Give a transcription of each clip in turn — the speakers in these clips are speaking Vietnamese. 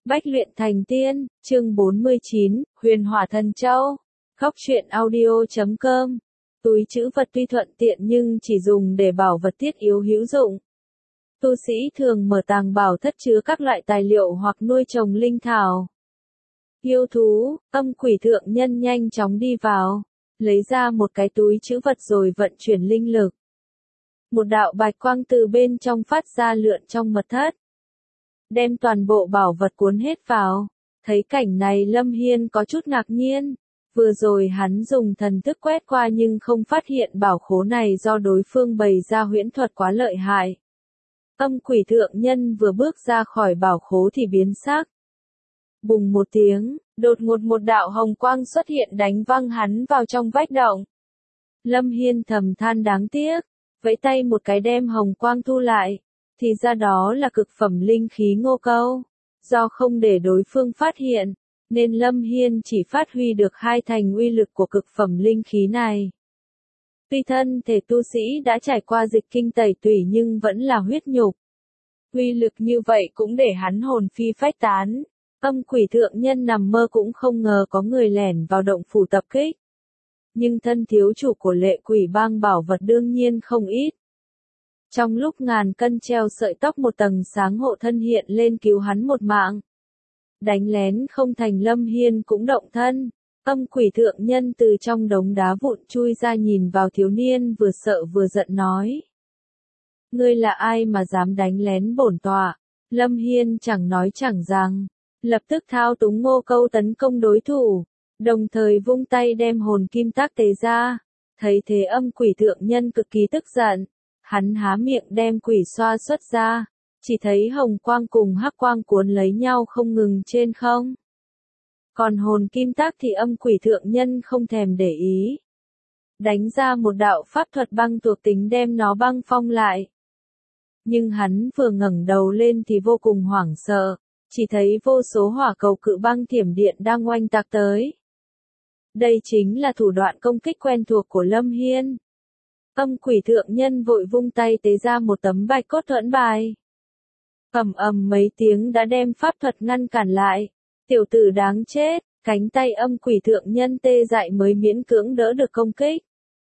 Bách luyện thành tiên, chương 49, Huyền Hỏa Thần Châu. Góc truyện audio.com. Túi trữ vật tuy thuận tiện nhưng chỉ dùng để bảo vật thiết yếu hữu dụng. Tu sĩ thường mở tàng bảo thất chứa các loại tài liệu hoặc nuôi trồng linh thảo. Yêu thú, âm quỷ thượng nhân nhanh chóng đi vào, lấy ra một cái túi trữ vật rồi vận chuyển linh lực. Một đạo bạch quang từ bên trong phát ra lượn trong mật thất, đem toàn bộ bảo vật cuốn hết vào. Thấy cảnh này Lâm Hiên có chút ngạc nhiên, vừa rồi hắn dùng thần thức quét qua nhưng không phát hiện bảo khố này do đối phương bày ra huyễn thuật quá lợi hại. Âm quỷ thượng nhân vừa bước ra khỏi bảo khố thì biến sắc. Bùng một tiếng, đột ngột một đạo hồng quang xuất hiện đánh văng hắn vào trong vách động. Lâm Hiên thầm than đáng tiếc, vẫy tay một cái đem hồng quang thu lại. Thì ra đó là cực phẩm linh khí ngô câu. Do không để đối phương phát hiện, nên Lâm Hiên chỉ phát huy được 2/2 uy lực của cực phẩm linh khí này. Tuy thân thể tu sĩ đã trải qua dịch kinh tẩy tủy nhưng vẫn là huyết nhục. Uy lực như vậy cũng để hắn hồn phi phách tán. Âm quỷ thượng nhân nằm mơ cũng không ngờ có người lẻn vào động phủ tập kích. Nhưng thân thiếu chủ của Lệ Quỷ Bang bảo vật đương nhiên không ít. Trong lúc ngàn cân treo sợi tóc một tầng sáng hộ thân hiện lên cứu hắn một mạng. Đánh lén không thành Lâm Hiên cũng động thân. Âm quỷ thượng nhân từ trong đống đá vụn chui ra nhìn vào thiếu niên vừa sợ vừa giận nói. Ngươi là ai mà dám đánh lén bổn tọa? Lâm Hiên chẳng nói chẳng rằng, lập tức thao túng ngô câu tấn công đối thủ, đồng thời vung tay đem hồn kim tác tế ra. Thấy thế âm quỷ thượng nhân cực kỳ tức giận. Hắn há miệng đem quỷ xoa xuất ra, chỉ thấy hồng quang cùng hắc quang cuốn lấy nhau không ngừng trên không. Còn hồn kim tác thì âm quỷ thượng nhân không thèm để ý. Đánh ra một đạo pháp thuật băng thuộc tính đem nó băng phong lại. Nhưng hắn vừa ngẩng đầu lên thì vô cùng hoảng sợ, chỉ thấy vô số hỏa cầu cự băng thiểm điện đang oanh tạc tới. Đây chính là thủ đoạn công kích quen thuộc của Lâm Hiên. Âm quỷ thượng nhân vội vung tay tế ra một tấm bạch cốt thuẫn bài. Ầm ầm mấy tiếng đã đem pháp thuật ngăn cản lại. Tiểu tử đáng chết, cánh tay âm quỷ thượng nhân tê dại mới miễn cưỡng đỡ được công kích.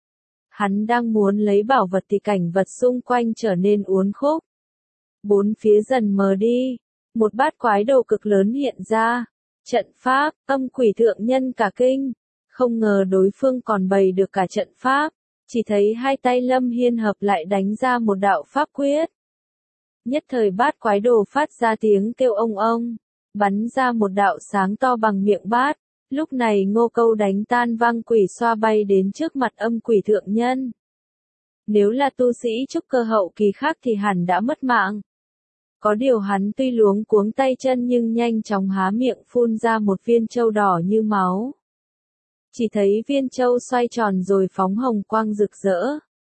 Hắn đang muốn lấy bảo vật thì cảnh vật xung quanh trở nên uốn khúc. Bốn phía dần mờ đi, một bát quái đồ cực lớn hiện ra. Trận pháp, âm quỷ thượng nhân cả kinh, không ngờ đối phương còn bày được cả trận pháp. Chỉ thấy hai tay Lâm Hiên hợp lại đánh ra một đạo pháp quyết. Nhất thời bát quái đồ phát ra tiếng kêu ông, bắn ra một đạo sáng to bằng miệng bát. Lúc này ngô câu đánh tan văng quỷ xoa bay đến trước mặt âm quỷ thượng nhân. Nếu là tu sĩ trúc cơ hậu kỳ khác thì hẳn đã mất mạng. Có điều hắn tuy luống cuống tay chân nhưng nhanh chóng há miệng phun ra một viên châu đỏ như máu. Chỉ thấy viên châu xoay tròn rồi phóng hồng quang rực rỡ.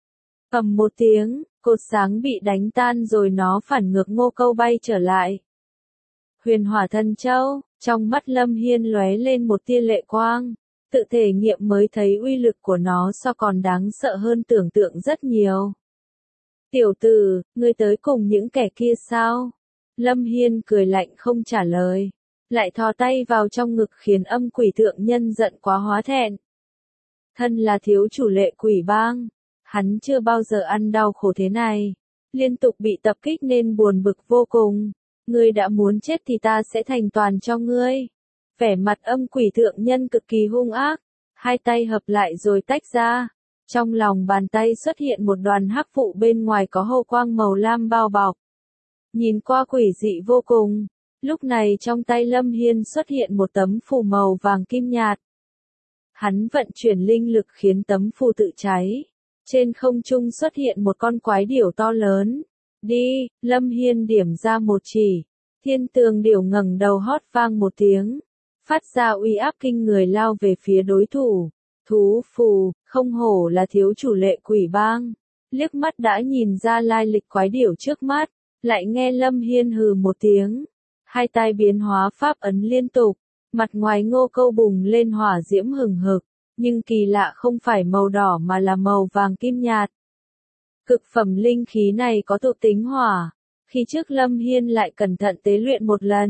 Ầm một tiếng, cột sáng bị đánh tan rồi nó phản ngược ngô câu bay trở lại. Huyền Hỏa Thần Châu, trong mắt Lâm Hiên lóe lên một tia lệ quang, tự thể nghiệm mới thấy uy lực của nó sao còn đáng sợ hơn tưởng tượng rất nhiều. Tiểu tử, ngươi tới cùng những kẻ kia sao? Lâm Hiên cười lạnh không trả lời. Lại thò tay vào trong ngực khiến âm quỷ thượng nhân giận quá hóa thẹn. Thân là thiếu chủ Lệ Quỷ Bang, hắn chưa bao giờ ăn đau khổ thế này, liên tục bị tập kích nên buồn bực vô cùng. Ngươi đã muốn chết thì ta sẽ thành toàn cho ngươi. Vẻ mặt âm quỷ thượng nhân cực kỳ hung ác, hai tay hợp lại rồi tách ra. Trong lòng bàn tay xuất hiện một đoàn hắc vụ bên ngoài có hào quang màu lam bao bọc. Nhìn qua quỷ dị vô cùng. Lúc này trong tay Lâm Hiên xuất hiện một tấm phù màu vàng kim nhạt. Hắn vận chuyển linh lực khiến tấm phù tự cháy. Trên không trung xuất hiện một con quái điểu to lớn. Đi, Lâm Hiên điểm ra một chỉ. Thiên tường điểu ngẩng đầu hót vang một tiếng. Phát ra uy áp kinh người lao về phía đối thủ. Thú phù, không hổ là thiếu chủ Lệ Quỷ Bang. Liếc mắt đã nhìn ra lai lịch quái điểu trước mắt. Lại nghe Lâm Hiên hừ một tiếng. Hai tay biến hóa pháp ấn liên tục, mặt ngoài ngô câu bùng lên hỏa diễm hừng hực, nhưng kỳ lạ không phải màu đỏ mà là màu vàng kim nhạt. Cực phẩm linh khí này có thuộc tính hỏa, khi trước Lâm Hiên lại cẩn thận tế luyện một lần,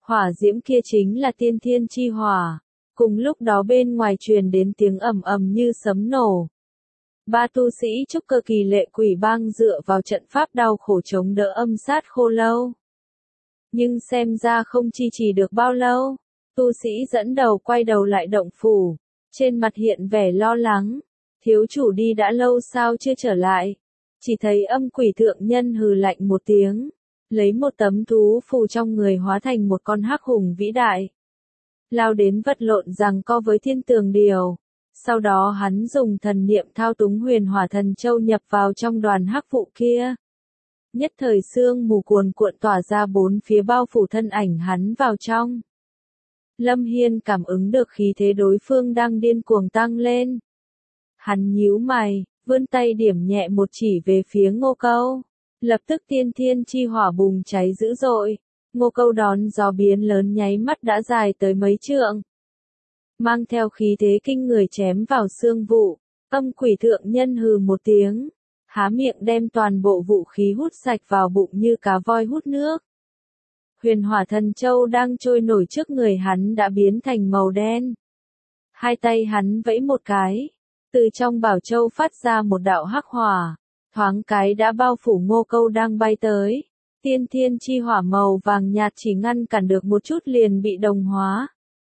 Hỏa diễm kia chính là tiên thiên chi hỏa. Cùng lúc đó bên ngoài truyền đến tiếng ầm ầm như sấm nổ. Ba tu sĩ trúc cơ kỳ lệ quỷ bang dựa vào trận pháp đau khổ chống đỡ âm sát khô lâu. Nhưng xem ra không chi trì được bao lâu. Tu sĩ dẫn đầu quay đầu lại động phủ. Trên mặt hiện vẻ lo lắng. Thiếu chủ đi đã lâu sao chưa trở lại. Chỉ thấy âm quỷ thượng nhân hừ lạnh một tiếng. Lấy một tấm thú phù trong người hóa thành một con hắc hùng vĩ đại. Lao đến vật lộn giằng co với thiên tường điều. Sau đó hắn dùng thần niệm thao túng huyền hỏa thần châu nhập vào trong đoàn hắc vụ kia. Nhất thời sương mù cuồn cuộn tỏa ra bốn phía bao phủ thân ảnh hắn vào trong. Lâm Hiên cảm ứng được khí thế đối phương đang điên cuồng tăng lên. Hắn nhíu mày, vươn tay điểm nhẹ một chỉ về phía Ngô Câu. Lập tức tiên thiên chi hỏa bùng cháy dữ dội. Ngô Câu đón gió biến lớn nháy mắt đã dài tới mấy trượng. Mang theo khí thế kinh người chém vào xương vụ. Âm quỷ thượng nhân hừ một tiếng. Há miệng đem toàn bộ vũ khí hút sạch vào bụng như cá voi hút nước. Huyền hỏa thần châu đang trôi nổi trước người hắn đã biến thành màu đen. Hai tay hắn vẫy một cái. Từ trong bảo châu phát ra một đạo hắc hỏa. Thoáng cái đã bao phủ Ngô Câu đang bay tới. Tiên thiên chi hỏa màu vàng nhạt chỉ ngăn cản được một chút liền bị đồng hóa.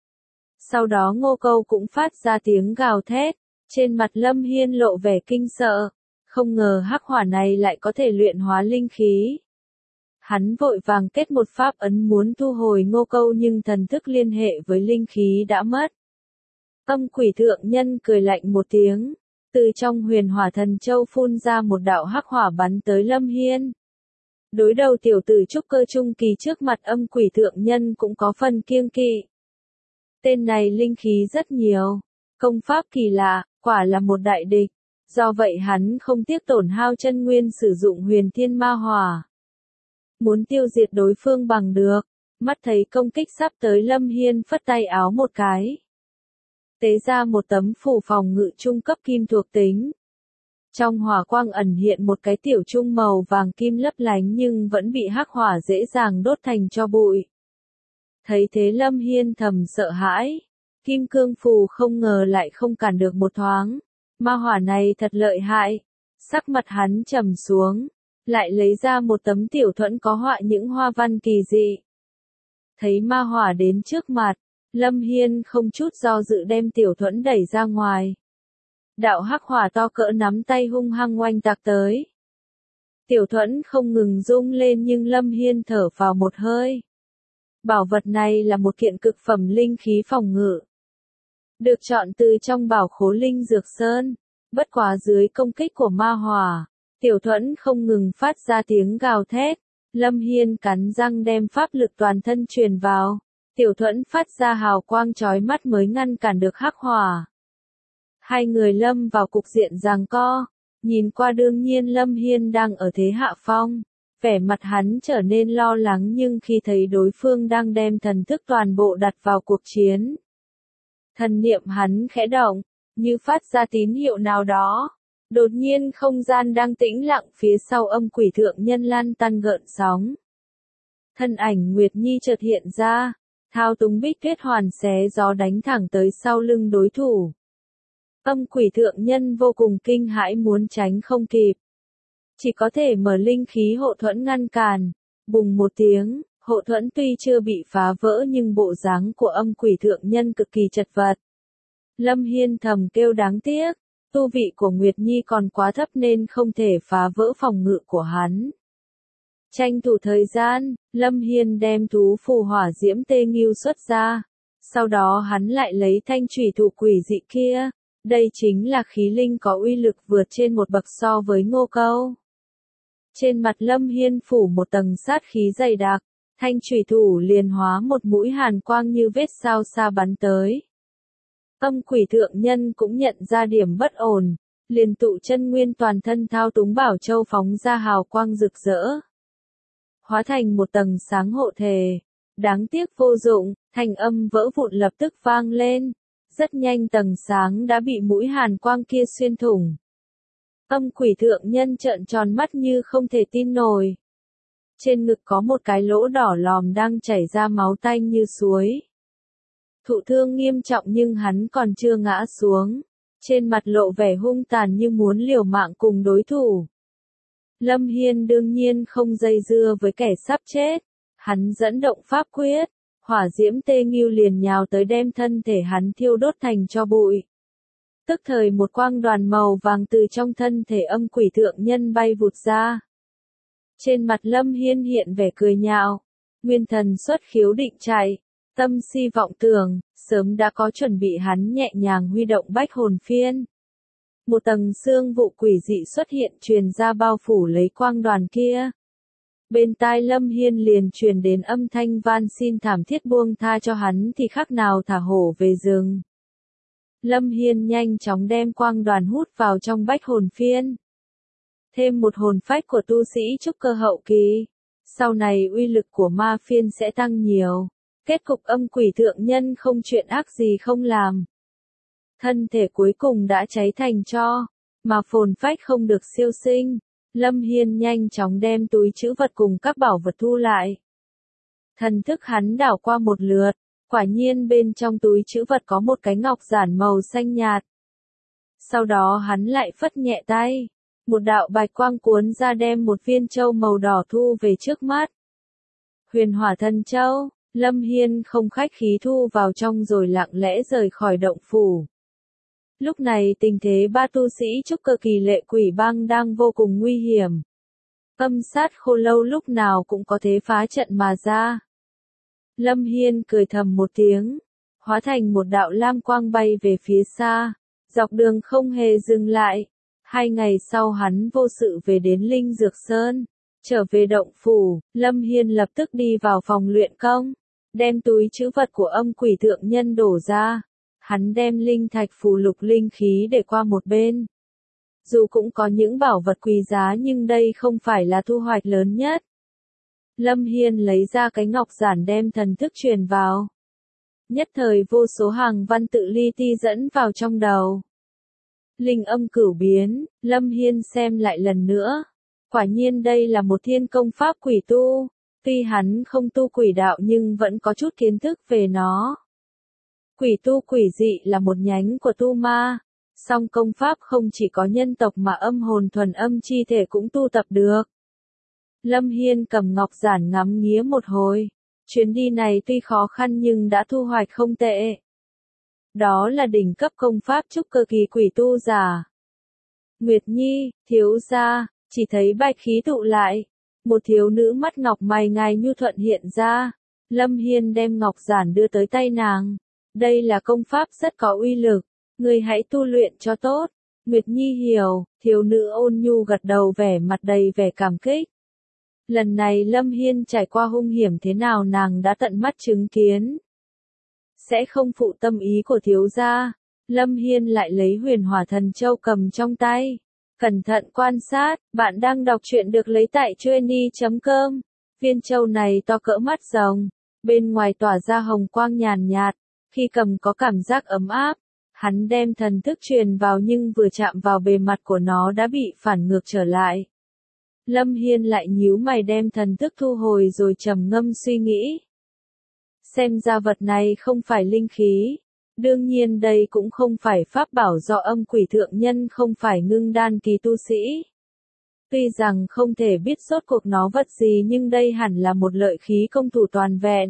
Sau đó Ngô Câu cũng phát ra tiếng gào thét. Trên mặt Lâm Hiên lộ vẻ kinh sợ. Không ngờ hắc hỏa này lại có thể luyện hóa linh khí. Hắn vội vàng kết một pháp ấn muốn thu hồi Ngô Câu nhưng thần thức liên hệ với linh khí đã mất. Âm quỷ thượng nhân cười lạnh một tiếng. Từ trong huyền hỏa thần châu phun ra một đạo hắc hỏa bắn tới Lâm Hiên. Đối đầu tiểu tử trúc cơ trung kỳ trước mặt âm quỷ thượng nhân cũng có phần kiêng kỵ. Tên này linh khí rất nhiều. Công pháp kỳ lạ, quả là một đại địch. Do vậy hắn không tiếc tổn hao chân nguyên sử dụng huyền thiên ma hỏa. Muốn tiêu diệt đối phương bằng được. Mắt thấy công kích sắp tới Lâm Hiên phất tay áo một cái. Tế ra một tấm phù phòng ngự trung cấp kim thuộc tính. Trong hỏa quang ẩn hiện một cái tiểu trung màu vàng kim lấp lánh nhưng vẫn bị hắc hỏa dễ dàng đốt thành tro bụi. Thấy thế Lâm Hiên thầm sợ hãi. Kim cương phù không ngờ lại không cản được một thoáng. Ma hỏa này thật lợi hại. Sắc mặt hắn trầm xuống. Lại lấy ra một tấm tiểu thuẫn có họa những hoa văn kỳ dị. Thấy ma hỏa đến trước mặt. Lâm Hiên không chút do dự đem tiểu thuẫn đẩy ra ngoài. Đạo hắc hỏa to cỡ nắm tay hung hăng oanh tạc tới. Tiểu thuẫn không ngừng rung lên nhưng Lâm Hiên thở vào một hơi. Bảo vật này là một kiện cực phẩm linh khí phòng ngự. Được chọn từ trong bảo khố linh dược sơn. Bất quá dưới công kích của ma hỏa. Tiểu thuẫn không ngừng phát ra tiếng gào thét. Lâm Hiên cắn răng đem pháp lực toàn thân truyền vào. Tiểu thuẫn phát ra hào quang chói mắt mới ngăn cản được hắc hỏa. Hai người lâm vào cục diện giằng co. Nhìn qua đương nhiên Lâm Hiên đang ở thế hạ phong. Vẻ mặt hắn trở nên lo lắng nhưng khi thấy đối phương đang đem thần thức toàn bộ đặt vào cuộc chiến. Thần niệm hắn khẽ động, như phát ra tín hiệu nào đó. Đột nhiên không gian đang tĩnh lặng phía sau âm quỷ thượng nhân lan tăn gợn sóng. Thân ảnh Nguyệt Nhi chợt hiện ra. Thao túng bích tuyết hoàn xé gió đánh thẳng tới sau lưng đối thủ. Âm quỷ thượng nhân vô cùng kinh hãi muốn tránh không kịp. Chỉ có thể mở linh khí hộ thuẫn ngăn cản. Bùng một tiếng, hộ thuẫn tuy chưa bị phá vỡ nhưng bộ dáng của âm quỷ thượng nhân cực kỳ chật vật. Lâm Hiên thầm kêu đáng tiếc. Tu vị của Nguyệt Nhi còn quá thấp nên không thể phá vỡ phòng ngự của hắn. Tranh thủ thời gian, Lâm Hiên đem thú phù hỏa diễm tê nghiêu xuất ra. Sau đó hắn lại lấy thanh chủy thủ quỷ dị kia. Đây chính là khí linh có uy lực vượt trên một bậc so với Ngô Câu. Trên mặt Lâm Hiên phủ một tầng sát khí dày đặc. Thanh chủy thủ liền hóa một mũi hàn quang như vết sao xa bắn tới. Âm quỷ thượng nhân cũng nhận ra điểm bất ổn. Liền tụ chân nguyên toàn thân thao túng bảo châu phóng ra hào quang rực rỡ. Hóa thành một tầng sáng hộ thể. Đáng tiếc vô dụng, thanh âm vỡ vụn lập tức vang lên. Rất nhanh tầng sáng đã bị mũi hàn quang kia xuyên thủng. Âm quỷ thượng nhân trợn tròn mắt như không thể tin nổi. Trên ngực có một cái lỗ đỏ lòm đang chảy ra máu tanh như suối. Thụ thương nghiêm trọng nhưng hắn còn chưa ngã xuống. Trên mặt lộ vẻ hung tàn như muốn liều mạng cùng đối thủ. Lâm Hiên đương nhiên không dây dưa với kẻ sắp chết. Hắn dẫn động pháp quyết. Hỏa diễm tê nghiêu liền nhào tới đem thân thể hắn thiêu đốt thành tro bụi. Tức thời một quang đoàn màu vàng từ trong thân thể âm quỷ thượng nhân bay vụt ra. Trên mặt Lâm Hiên hiện vẻ cười nhạo. Nguyên thần xuất khiếu định chạy. Tâm si vọng tưởng, sớm đã có chuẩn bị hắn nhẹ nhàng huy động bách hồn phiên. Một tầng xương vụ quỷ dị xuất hiện truyền ra bao phủ lấy quang đoàn kia. Bên tai Lâm Hiên liền truyền đến âm thanh van xin thảm thiết buông tha cho hắn thì khác nào thả hổ về rừng. Lâm Hiên nhanh chóng đem quang đoàn hút vào trong bách hồn phiên. Thêm một hồn phách của tu sĩ trúc cơ hậu kỳ. Sau này uy lực của ma phiên sẽ tăng nhiều. Kết cục âm quỷ thượng nhân không chuyện ác gì không làm. Thân thể cuối cùng đã cháy thành tro, mà hồn phách không được siêu sinh. Lâm Hiên nhanh chóng đem túi trữ vật cùng các bảo vật thu lại. Thần thức hắn đảo qua một lượt, quả nhiên bên trong túi trữ vật có một cái ngọc giản màu xanh nhạt. Sau đó hắn lại phất nhẹ tay, một đạo bạch quang cuốn ra đem một viên châu màu đỏ thu về trước mắt. Huyền Hỏa Thần Châu, Lâm Hiên không khách khí thu vào trong rồi lặng lẽ rời khỏi động phủ. Lúc này tình thế ba tu sĩ trúc cơ kỳ Lệ Quỷ Bang đang vô cùng nguy hiểm. Âm sát khô lâu lúc nào cũng có thể phá trận mà ra. Lâm Hiên cười thầm một tiếng, hóa thành một đạo lam quang bay về phía xa, dọc đường không hề dừng lại. 2 ngày sau hắn vô sự về đến Linh Dược Sơn, trở về động phủ, Lâm Hiên lập tức đi vào phòng luyện công, đem túi trữ vật của âm quỷ thượng nhân đổ ra. Hắn đem linh thạch phù lục linh khí để qua một bên. Dù cũng có những bảo vật quý giá nhưng đây không phải là thu hoạch lớn nhất. Lâm Hiên lấy ra cái ngọc giản đem thần thức truyền vào. Nhất thời vô số hàng văn tự li ti dẫn vào trong đầu. Linh âm cửu biến, Lâm Hiên xem lại lần nữa. Quả nhiên đây là một thiên công pháp quỷ tu. Tuy hắn không tu quỷ đạo nhưng vẫn có chút kiến thức về nó. Quỷ tu quỷ dị là một nhánh của tu ma, song công pháp không chỉ có nhân tộc mà âm hồn thuần âm chi thể cũng tu tập được. Lâm Hiên cầm ngọc giản ngắm nghía một hồi, chuyến đi này tuy khó khăn nhưng đã thu hoạch không tệ. Đó là đỉnh cấp công pháp trúc cơ kỳ quỷ tu giả. Nguyệt Nhi, thiếu gia, chỉ thấy bạch khí tụ lại, một thiếu nữ mắt ngọc mày ngài nhu thuận hiện ra. Lâm Hiên đem ngọc giản đưa tới tay nàng. Đây là công pháp rất có uy lực, ngươi hãy tu luyện cho tốt. Nguyệt Nhi hiểu, thiếu nữ ôn nhu gật đầu vẻ mặt đầy vẻ cảm kích. Lần này Lâm Hiên trải qua hung hiểm thế nào nàng đã tận mắt chứng kiến. Sẽ không phụ tâm ý của thiếu gia. Lâm Hiên lại lấy Huyền Hỏa Thần Châu cầm trong tay. Cẩn thận quan sát, bạn đang đọc truyện được lấy tại trueni.com. Viên châu này to cỡ mắt rồng, bên ngoài tỏa ra hồng quang nhàn nhạt. Khi cầm có cảm giác ấm áp, hắn đem thần thức truyền vào nhưng vừa chạm vào bề mặt của nó đã bị phản ngược trở lại. Lâm Hiên lại nhíu mày đem thần thức thu hồi rồi trầm ngâm suy nghĩ. Xem ra vật này không phải linh khí. Đương nhiên đây cũng không phải pháp bảo do âm quỷ thượng nhân không phải ngưng đan kỳ tu sĩ. Tuy rằng không thể biết rốt cuộc nó vật gì nhưng đây hẳn là một lợi khí công thủ toàn vẹn.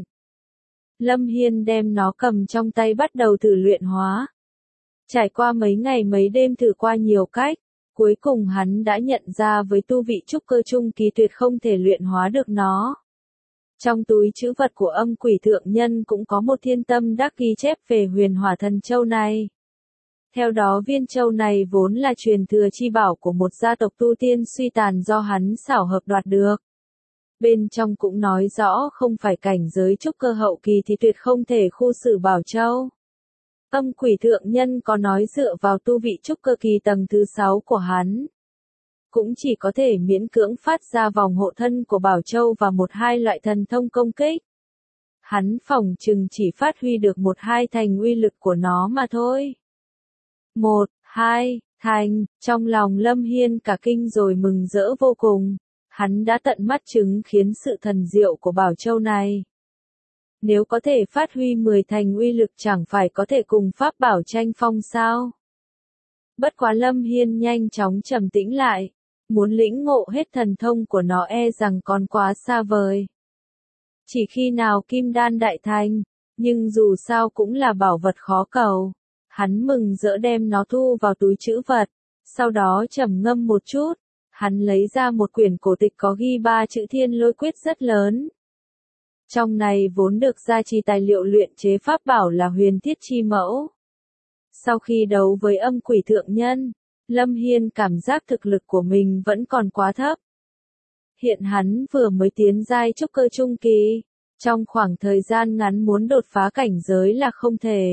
Lâm Hiên đem nó cầm trong tay bắt đầu thử luyện hóa. Trải qua mấy ngày mấy đêm thử qua nhiều cách, cuối cùng hắn đã nhận ra với tu vị trúc cơ trung kỳ tuyệt không thể luyện hóa được nó. Trong túi trữ vật của âm quỷ thượng nhân cũng có một thiên tâm đắc ghi chép về Huyền Hỏa Thần Châu này. Theo đó viên châu này vốn là truyền thừa chi bảo của một gia tộc tu tiên suy tàn do hắn xảo hợp đoạt được. Bên trong cũng nói rõ không phải cảnh giới trúc cơ hậu kỳ thì tuyệt không thể khu xử bảo châu. Âm quỷ thượng nhân có nói dựa vào tu vị trúc cơ kỳ tầng thứ 6 của hắn. Cũng chỉ có thể miễn cưỡng phát ra vòng hộ thân của bảo châu và 1-2 loại thần thông công kích. Hắn phỏng chừng chỉ phát huy được 1-2 thành uy lực của nó mà thôi. 1-2 thành, trong lòng Lâm Hiên cả kinh rồi mừng rỡ vô cùng. Hắn đã tận mắt chứng kiến sự thần diệu của bảo châu này. Nếu có thể phát huy 10 thành uy lực chẳng phải có thể cùng pháp bảo tranh phong sao? Bất quá Lâm Hiên nhanh chóng trầm tĩnh lại, muốn lĩnh ngộ hết thần thông của nó e rằng còn quá xa vời. Chỉ khi nào kim đan đại thành, nhưng dù sao cũng là bảo vật khó cầu. Hắn mừng rỡ đem nó thu vào túi trữ vật, sau đó trầm ngâm một chút, hắn lấy ra một quyển cổ tịch có ghi 3 chữ Thiên Lôi Quyết rất lớn. Trong này vốn được gia trì tài liệu luyện chế pháp bảo là Huyền Thiết Chi Mẫu. Sau khi đấu với âm quỷ thượng nhân, Lâm Hiên cảm giác thực lực của mình vẫn còn quá thấp. Hiện hắn vừa mới tiến giai trúc cơ trung kỳ, trong khoảng thời gian ngắn muốn đột phá cảnh giới là không thể.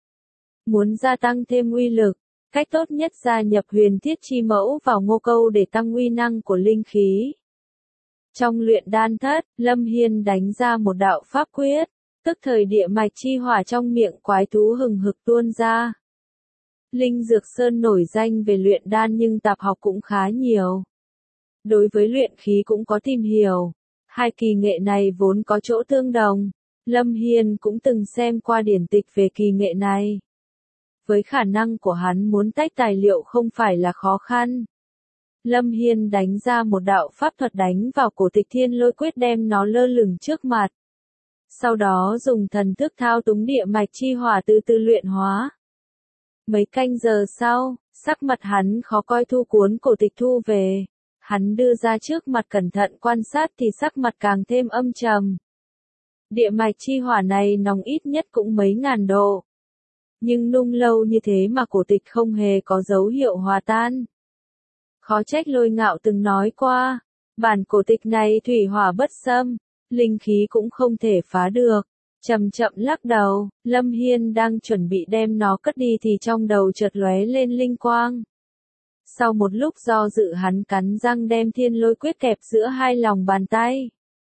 Muốn gia tăng thêm uy lực, cách tốt nhất gia nhập Huyền Thiết Chi Mẫu vào ngô câu để tăng uy năng của linh khí. Trong luyện đan thất, Lâm Hiên đánh ra một đạo pháp quyết, tức thời địa mạch chi hỏa trong miệng quái thú hừng hực tuôn ra. Linh Dược Sơn nổi danh về luyện đan nhưng tạp học cũng khá nhiều. Đối với luyện khí cũng có tìm hiểu. Hai kỳ nghệ này vốn có chỗ tương đồng. Lâm Hiên cũng từng xem qua điển tịch về kỳ nghệ này. Với khả năng của hắn muốn tách tài liệu không phải là khó khăn. Lâm Hiên đánh ra một đạo pháp thuật đánh vào cổ tịch Thiên Lôi Quyết đem nó lơ lửng trước mặt. Sau đó dùng thần thức thao túng địa mạch chi hỏa từ từ luyện hóa. Mấy canh giờ sau, sắc mặt hắn khó coi thu cuốn cổ tịch thu về. Hắn đưa ra trước mặt cẩn thận quan sát thì sắc mặt càng thêm âm trầm. Địa mạch chi hỏa này nóng ít nhất cũng mấy ngàn độ. Nhưng nung lâu như thế mà cổ tịch không hề có dấu hiệu hòa tan. Khó trách Lôi Ngạo từng nói qua, bản cổ tịch này thủy hỏa bất xâm, linh khí cũng không thể phá được. Chậm chậm lắc đầu, Lâm Hiên đang chuẩn bị đem nó cất đi thì trong đầu chợt lóe lên linh quang. Sau một lúc do dự hắn cắn răng đem Thiên Lôi Quyết kẹp giữa hai lòng bàn tay.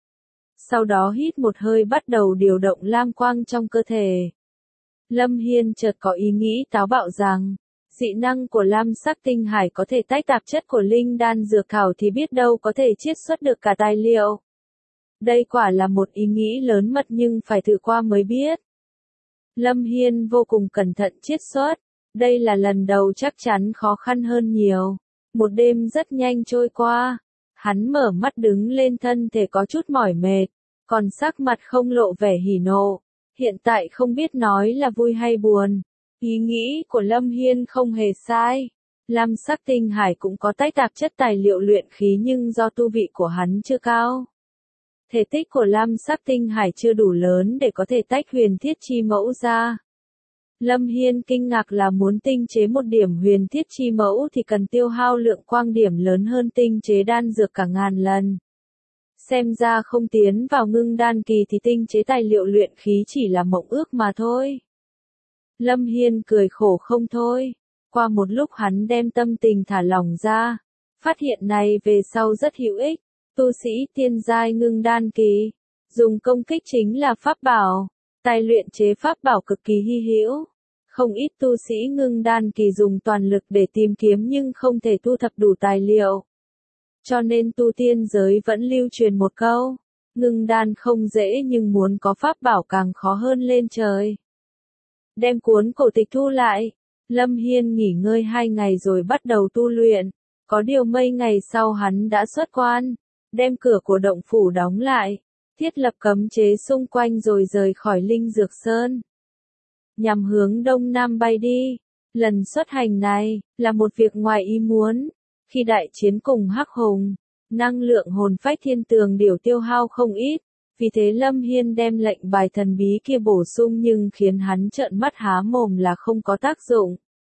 Sau đó hít một hơi bắt đầu điều động lam quang trong cơ thể. Lâm Hiên chợt có ý nghĩ táo bạo rằng, dị năng của lam sắc tinh hải có thể tách tạp chất của linh đan dược thảo thì biết đâu có thể chiết xuất được cả tài liệu. Đây quả là một ý nghĩ lớn mật nhưng phải thử qua mới biết. Lâm Hiên vô cùng cẩn thận chiết xuất. Đây là lần đầu chắc chắn khó khăn hơn nhiều. Một đêm rất nhanh trôi qua. Hắn mở mắt đứng lên thân thể có chút mỏi mệt. Còn sắc mặt không lộ vẻ hỉ nộ. Hiện tại không biết nói là vui hay buồn. Ý nghĩ của Lâm Hiên không hề sai. Lam sắc tinh hải cũng có tách tạp chất tài liệu luyện khí nhưng do tu vị của hắn chưa cao. Thể tích của lam sắc tinh hải chưa đủ lớn để có thể tách Huyền Thiết Chi Mẫu ra. Lâm Hiên kinh ngạc là muốn tinh chế một điểm Huyền Thiết Chi Mẫu thì cần tiêu hao lượng quang điểm lớn hơn tinh chế đan dược cả ngàn lần. Xem ra không tiến vào ngưng đan kỳ thì tinh chế tài liệu luyện khí chỉ là mộng ước mà thôi. Lâm Hiên cười khổ không thôi. Qua một lúc hắn đem tâm tình thả lỏng ra. Phát hiện này về sau rất hữu ích. Tu sĩ tiên giai ngưng đan kỳ, dùng công kích chính là pháp bảo, tài luyện chế pháp bảo cực kỳ hy hữu. Không ít tu sĩ ngưng đan kỳ dùng toàn lực để tìm kiếm nhưng không thể thu thập đủ tài liệu. Cho nên tu tiên giới vẫn lưu truyền một câu, ngưng đan không dễ nhưng muốn có pháp bảo càng khó hơn lên trời. Đem cuốn cổ tịch thu lại, Lâm Hiên nghỉ ngơi 2 ngày rồi bắt đầu tu luyện. Có điều mấy ngày sau hắn đã xuất quan. Đem cửa của động phủ đóng lại, thiết lập cấm chế xung quanh rồi rời khỏi Linh Dược Sơn. Nhằm hướng đông nam bay đi, lần xuất hành này, là một việc ngoài ý muốn. Khi đại chiến cùng Hắc Hùng, năng lượng hồn phách thiên tường điểu tiêu hao không ít, vì thế Lâm Hiên đem lệnh bài thần bí kia bổ sung nhưng khiến hắn trợn mắt há mồm là không có tác dụng.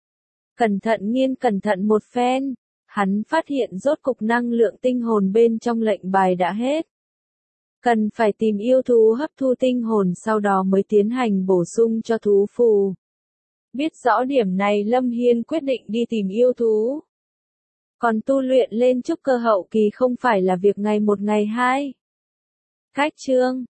Cẩn thận một phen. Hắn phát hiện rốt cục năng lượng tinh hồn bên trong lệnh bài đã hết. Cần phải tìm yêu thú hấp thu tinh hồn sau đó mới tiến hành bổ sung cho thú phù. Biết rõ điểm này Lâm Hiên quyết định đi tìm yêu thú. Còn tu luyện lên trúc cơ hậu kỳ không phải là việc ngày một ngày hai. Cách chương